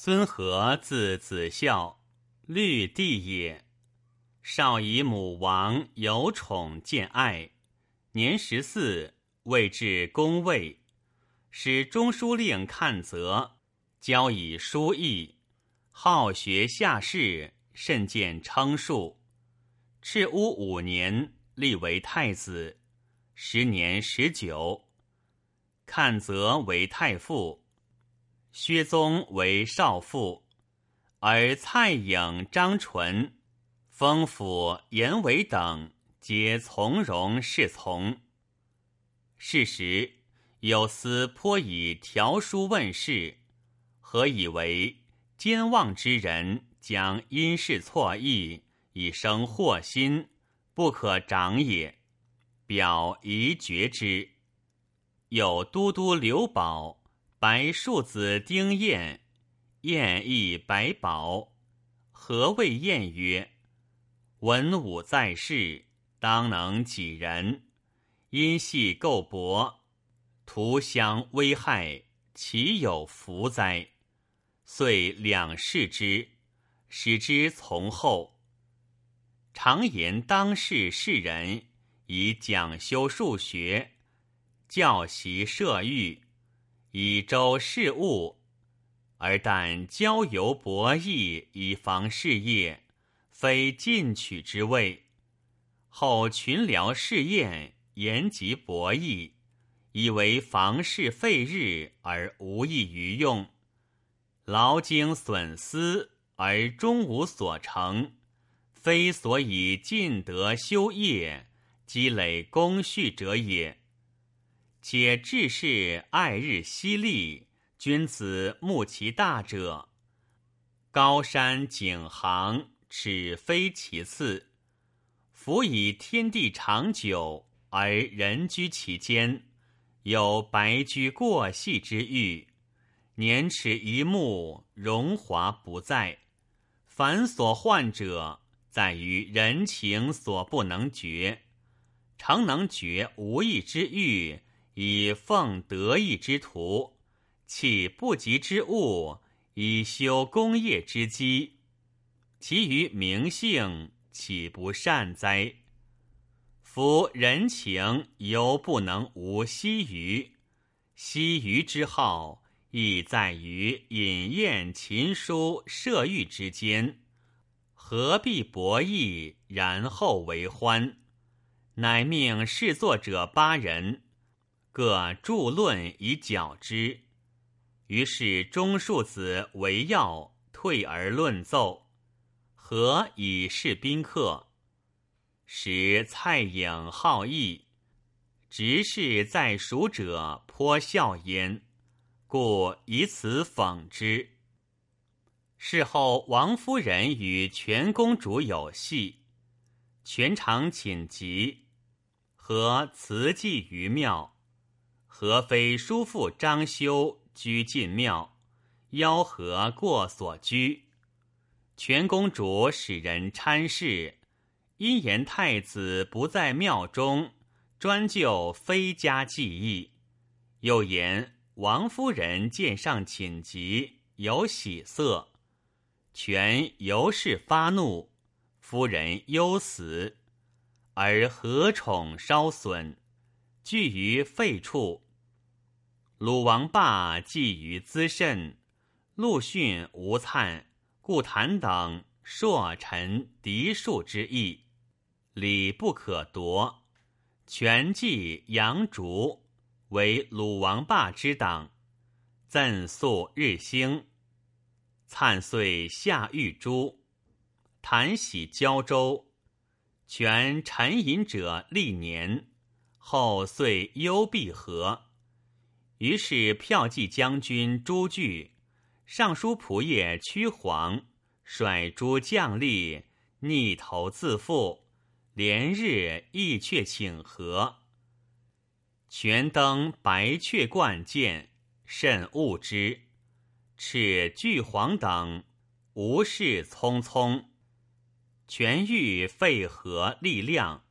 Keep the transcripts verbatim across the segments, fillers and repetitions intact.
孙和字子孝，律帝也。少以母王有宠见爱，年十四，位至公尉，使中书令看责，教以书议，好学下士，甚见称述。赤乌五年，立为太子，时年十九。看责为太傅，薛宗为少傅，而蔡颖、张纯、封府、严伟等皆从容侍从。是时有司颇以条书问事，何以为奸妄之人将因事错议，以生祸心，不可长也，表宜绝之。有都督刘保、白庶子丁彦，彦亦白宝。何谓彦曰：文武在世，当能己人，因系构薄，徒相危害，其有福哉？遂两视之，使之从后。常言当世士人，以讲修数学，教习射御，以周事务，而但交游博弈，以防事业，非进取之谓。后群僚试验，言及博弈，以为房事废日而无益于用，劳经损思而终无所成，非所以尽德修业，积累功序者也。且治世爱日犀利，君子慕其大者，高山景行，耻非其次。夫以天地长久，而人居其间，有白驹过隙之欲，年齿一目，荣华不在。凡所患者，在于人情所不能绝。常能绝无义之欲，以奉得意之徒，弃不及之物，以修功业之基，其余名姓，岂不善哉？夫人情犹不能无惜余，惜余之好，亦在于饮宴琴书射御之间，何必博弈，然后为欢？乃命侍作者八人，各著论以矫之。于是中庶子为要，退而论奏，何以示宾客。时蔡颖好义，执事在蜀者颇笑焉，故以此讽之。事后王夫人与全公主有隙，全常寝疾，何辞祭于庙。何非叔父张修居进庙，吆喝过所居。全公主使人参事，因言太子不在庙中，专就非家技艺。又言王夫人见上寝疾，有喜色。全由是发怒，夫人忧死，而何宠稍损，聚于废处。鲁王霸觊于资甚，陆逊、吴粲、顾谭等硕臣嫡庶之意，礼不可夺。权继杨竹为鲁王霸之党，赠肃日兴。粲遂下狱诛，谭喜交州。权沉吟者历年，后遂幽闭河。于是骠骑将军朱据、尚书仆射屈黄率诸将吏逆投自负，连日意阙请和。权登白雀冠见，甚恶之，斥巨黄等无事匆匆。权欲废河立量。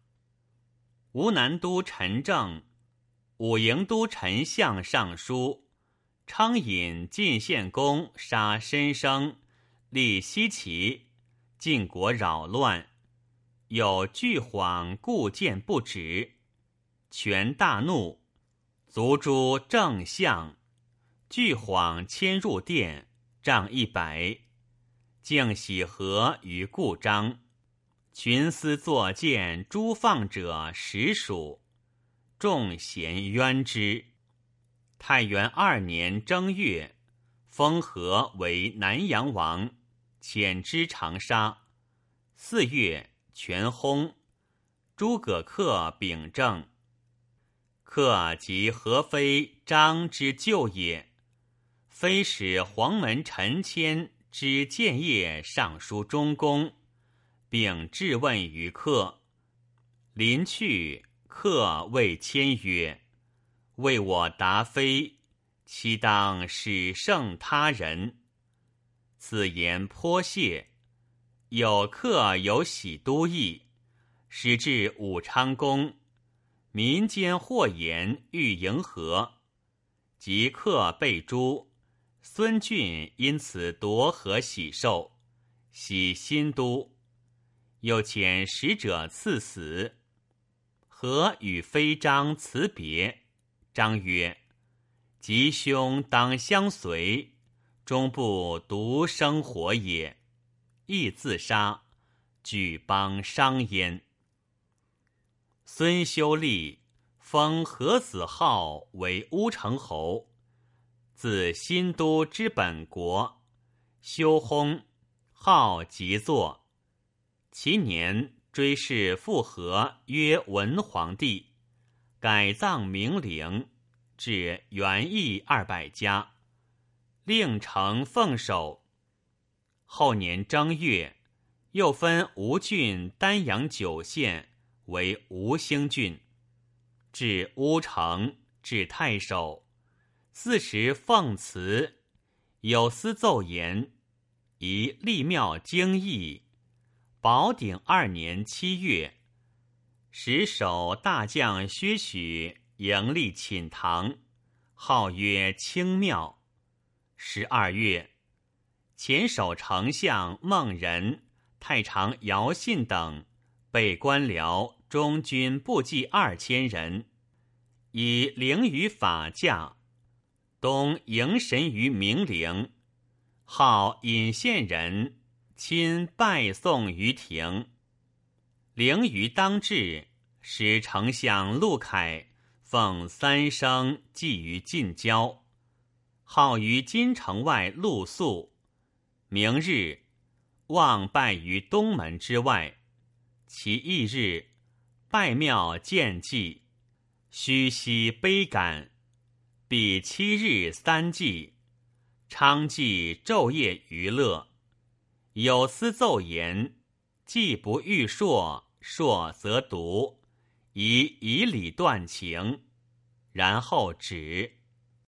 吴南都陈政、武营都丞相上书， 昌引晋献公杀申生，立西岐，晋国扰乱，有巨晃故谏不止，权大怒，卒诛正相。巨晃迁入殿，杖一百，敬喜和于故章。群司作谏诛放者十属，众贤冤之。太元二年正月，封和为南阳王，遣之长沙。四月，全薨。诸葛恪秉政。恪即何妃张之舅也，非使黄门陈谦之谏业尚书中宫，并质问于恪。临去，恪谓谦曰：为我答非，岂当使胜他人？此言颇谢。有恪有喜都邑，使至武昌宫，民间或言欲迎合，即恪被诛。孙峻因此夺河喜寿，徙新都，又遣使者赐死。和与妃张辞别，张曰：吉兄当相随，终不独生活也。亦自杀，举邦伤焉。孙修立封何子浩为乌程侯，自新都之本国。修薨，号即坐。其年追谥复和曰文皇帝，改葬明陵，至元义二百家，令成奉守。后年正月，又分吴郡丹阳九县为吴兴郡，至乌城，至太守。四时奉祠，有司奏言，宜立庙京邑。宝鼎二年七月，使守大将薛许迎立寝堂，号曰清庙。十二月，前守丞相孟仁、太常姚信等被官僚中军部骑二千人，以灵于法驾，东迎神于明陵，号引县人，亲拜送于庭。灵于当至，使丞相陆凯奉三牲祭于近郊，号于京城外露宿。明日，望拜于东门之外。其翌日，拜庙见祭，虚息悲感。彼七日三祭，昌祭昼夜娱乐。有司奏言，祭不欲硕，硕则独，宜以礼断情，然后止。